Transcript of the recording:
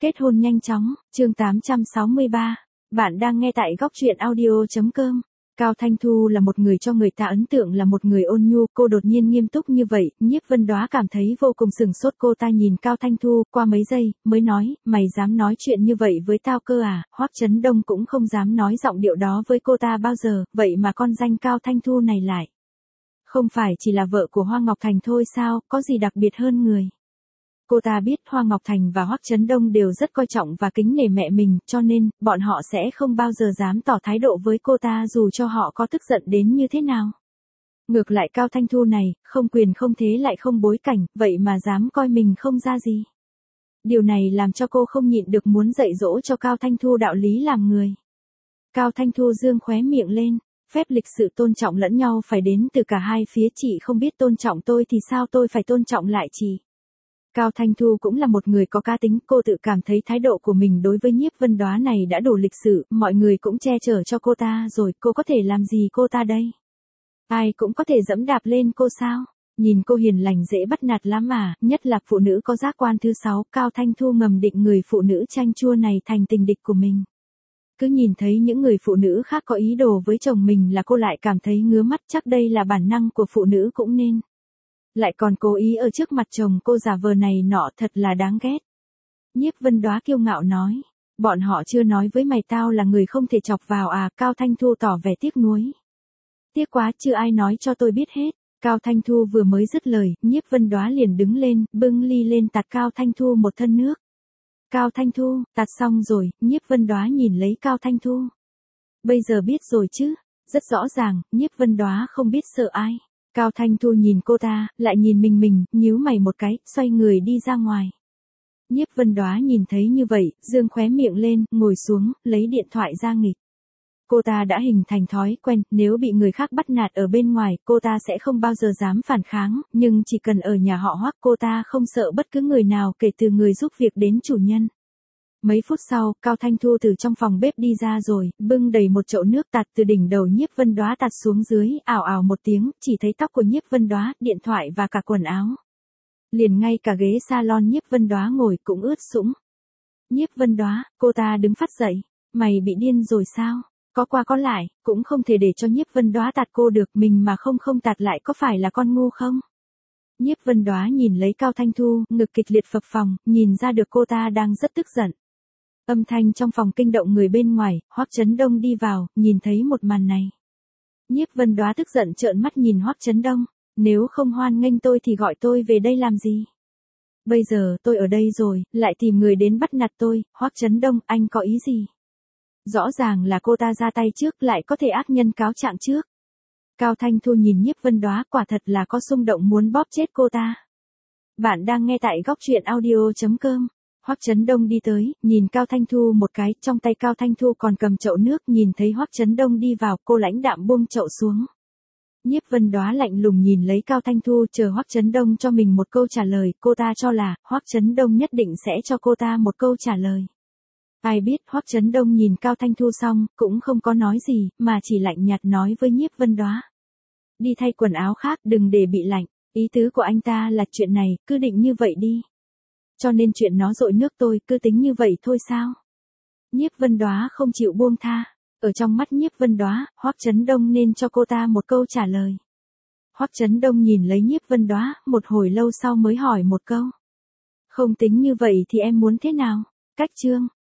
Kết hôn nhanh chóng, chương 863. Bạn đang nghe tại góc truyện audio.com. Cao Thanh Thu là một người cho người ta ấn tượng là một người ôn nhu, cô đột nhiên nghiêm túc như vậy, Nhiếp Vân Đoá cảm thấy vô cùng sửng sốt. Cô ta nhìn Cao Thanh Thu, qua mấy giây, mới nói, mày dám nói chuyện như vậy với tao cơ à? Hoắc Chấn Đông cũng không dám nói giọng điệu đó với cô ta bao giờ, vậy mà con danh Cao Thanh Thu này lại. Không phải chỉ là vợ của Hoa Ngọc Thành thôi sao, có gì đặc biệt hơn người. Cô ta biết Hoa Ngọc Thành và Hoắc Chấn Đông đều rất coi trọng và kính nể mẹ mình, cho nên, bọn họ sẽ không bao giờ dám tỏ thái độ với cô ta dù cho họ có tức giận đến như thế nào. Ngược lại Cao Thanh Thu này, không quyền không thế lại không bối cảnh, vậy mà dám coi mình không ra gì. Điều này làm cho cô không nhịn được muốn dạy dỗ cho Cao Thanh Thu đạo lý làm người. Cao Thanh Thu dương khóe miệng lên, phép lịch sự tôn trọng lẫn nhau phải đến từ cả hai phía, chị không biết tôn trọng tôi thì sao tôi phải tôn trọng lại chị. Cao Thanh Thu cũng là một người có cá tính, cô tự cảm thấy thái độ của mình đối với Nhiếp Vân Đoá này đã đủ lịch sự, mọi người cũng che chở cho cô ta rồi, cô có thể làm gì cô ta đây? Ai cũng có thể dẫm đạp lên cô sao? Nhìn cô hiền lành dễ bắt nạt lắm mà, nhất là phụ nữ có giác quan thứ 6, Cao Thanh Thu ngầm định người phụ nữ chanh chua này thành tình địch của mình. Cứ nhìn thấy những người phụ nữ khác có ý đồ với chồng mình là cô lại cảm thấy ngứa mắt, chắc đây là bản năng của phụ nữ cũng nên. Lại còn cố ý ở trước mặt chồng cô giả vờ này nọ, thật là đáng ghét. Nhiếp Vân Đoá kiêu ngạo nói, bọn họ chưa nói với mày tao là người không thể chọc vào à? Cao Thanh Thu tỏ vẻ tiếc nuối. Tiếc quá, chưa ai nói cho tôi biết hết. Cao Thanh Thu vừa mới dứt lời, Nhiếp Vân Đoá liền đứng lên, bưng ly lên tạt Cao Thanh Thu một thân nước. Cao Thanh Thu, tạt xong rồi, Nhiếp Vân Đoá nhìn lấy Cao Thanh Thu. Bây giờ biết rồi chứ? Rất rõ ràng, Nhiếp Vân Đoá không biết sợ ai. Cao Thanh Thu nhìn cô ta, lại nhìn mình, nhíu mày một cái, xoay người đi ra ngoài. Nhiếp Vân Đoá nhìn thấy như vậy, dương khóe miệng lên, ngồi xuống, lấy điện thoại ra nghịch. Cô ta đã hình thành thói quen, nếu bị người khác bắt nạt ở bên ngoài, cô ta sẽ không bao giờ dám phản kháng, nhưng chỉ cần ở nhà họ Hoắc cô ta không sợ bất cứ người nào, kể từ người giúp việc đến chủ nhân. Mấy phút sau, Cao Thanh Thu từ trong phòng bếp đi ra rồi, bưng đầy một chậu nước tạt từ đỉnh đầu Nhiếp Vân Đoá tạt xuống dưới, ào ào một tiếng, chỉ thấy tóc của Nhiếp Vân Đoá, điện thoại và cả quần áo. Liền ngay cả ghế salon Nhiếp Vân Đoá ngồi cũng ướt sũng. Nhiếp Vân Đoá, cô ta đứng phát dậy, mày bị điên rồi sao? Có qua có lại, cũng không thể để cho Nhiếp Vân Đoá tạt cô được, mình mà không tạt lại có phải là con ngu không? Nhiếp Vân Đoá nhìn lấy Cao Thanh Thu, ngực kịch liệt phập phồng, nhìn ra được cô ta đang rất tức giận. Âm thanh trong phòng kinh động người bên ngoài, Hoắc Chấn Đông đi vào, nhìn thấy một màn này. Nhiếp Vân Đoá tức giận trợn mắt nhìn Hoắc Chấn Đông, nếu không hoan nghênh tôi thì gọi tôi về đây làm gì? Bây giờ tôi ở đây rồi, lại tìm người đến bắt nạt tôi, Hoắc Chấn Đông, anh có ý gì? Rõ ràng là cô ta ra tay trước, lại có thể ác nhân cáo trạng trước. Cao Thanh Thu nhìn Nhiếp Vân Đoá, quả thật là có xung động muốn bóp chết cô ta. Bạn đang nghe tại góc truyện audio.com. Hoắc Chấn Đông đi tới, nhìn Cao Thanh Thu một cái, trong tay Cao Thanh Thu còn cầm chậu nước, nhìn thấy Hoắc Chấn Đông đi vào, cô lãnh đạm buông chậu xuống. Nhiếp Vân Đoá lạnh lùng nhìn lấy Cao Thanh Thu, chờ Hoắc Chấn Đông cho mình một câu trả lời, cô ta cho là Hoắc Chấn Đông nhất định sẽ cho cô ta một câu trả lời. Ai biết Hoắc Chấn Đông nhìn Cao Thanh Thu xong, cũng không có nói gì, mà chỉ lạnh nhạt nói với Nhiếp Vân Đoá. Đi thay quần áo khác, đừng để bị lạnh, ý tứ của anh ta là chuyện này, cứ định như vậy đi. Cho nên chuyện nó dội nước tôi, cứ tính như vậy thôi sao? Nhiếp Vân Đoá không chịu buông tha. Ở trong mắt Nhiếp Vân Đoá, Hoắc Chấn Đông nên cho cô ta một câu trả lời. Hoắc Chấn Đông nhìn lấy Nhiếp Vân Đoá, một hồi lâu sau mới hỏi một câu. Không tính như vậy thì em muốn thế nào? Cách chương.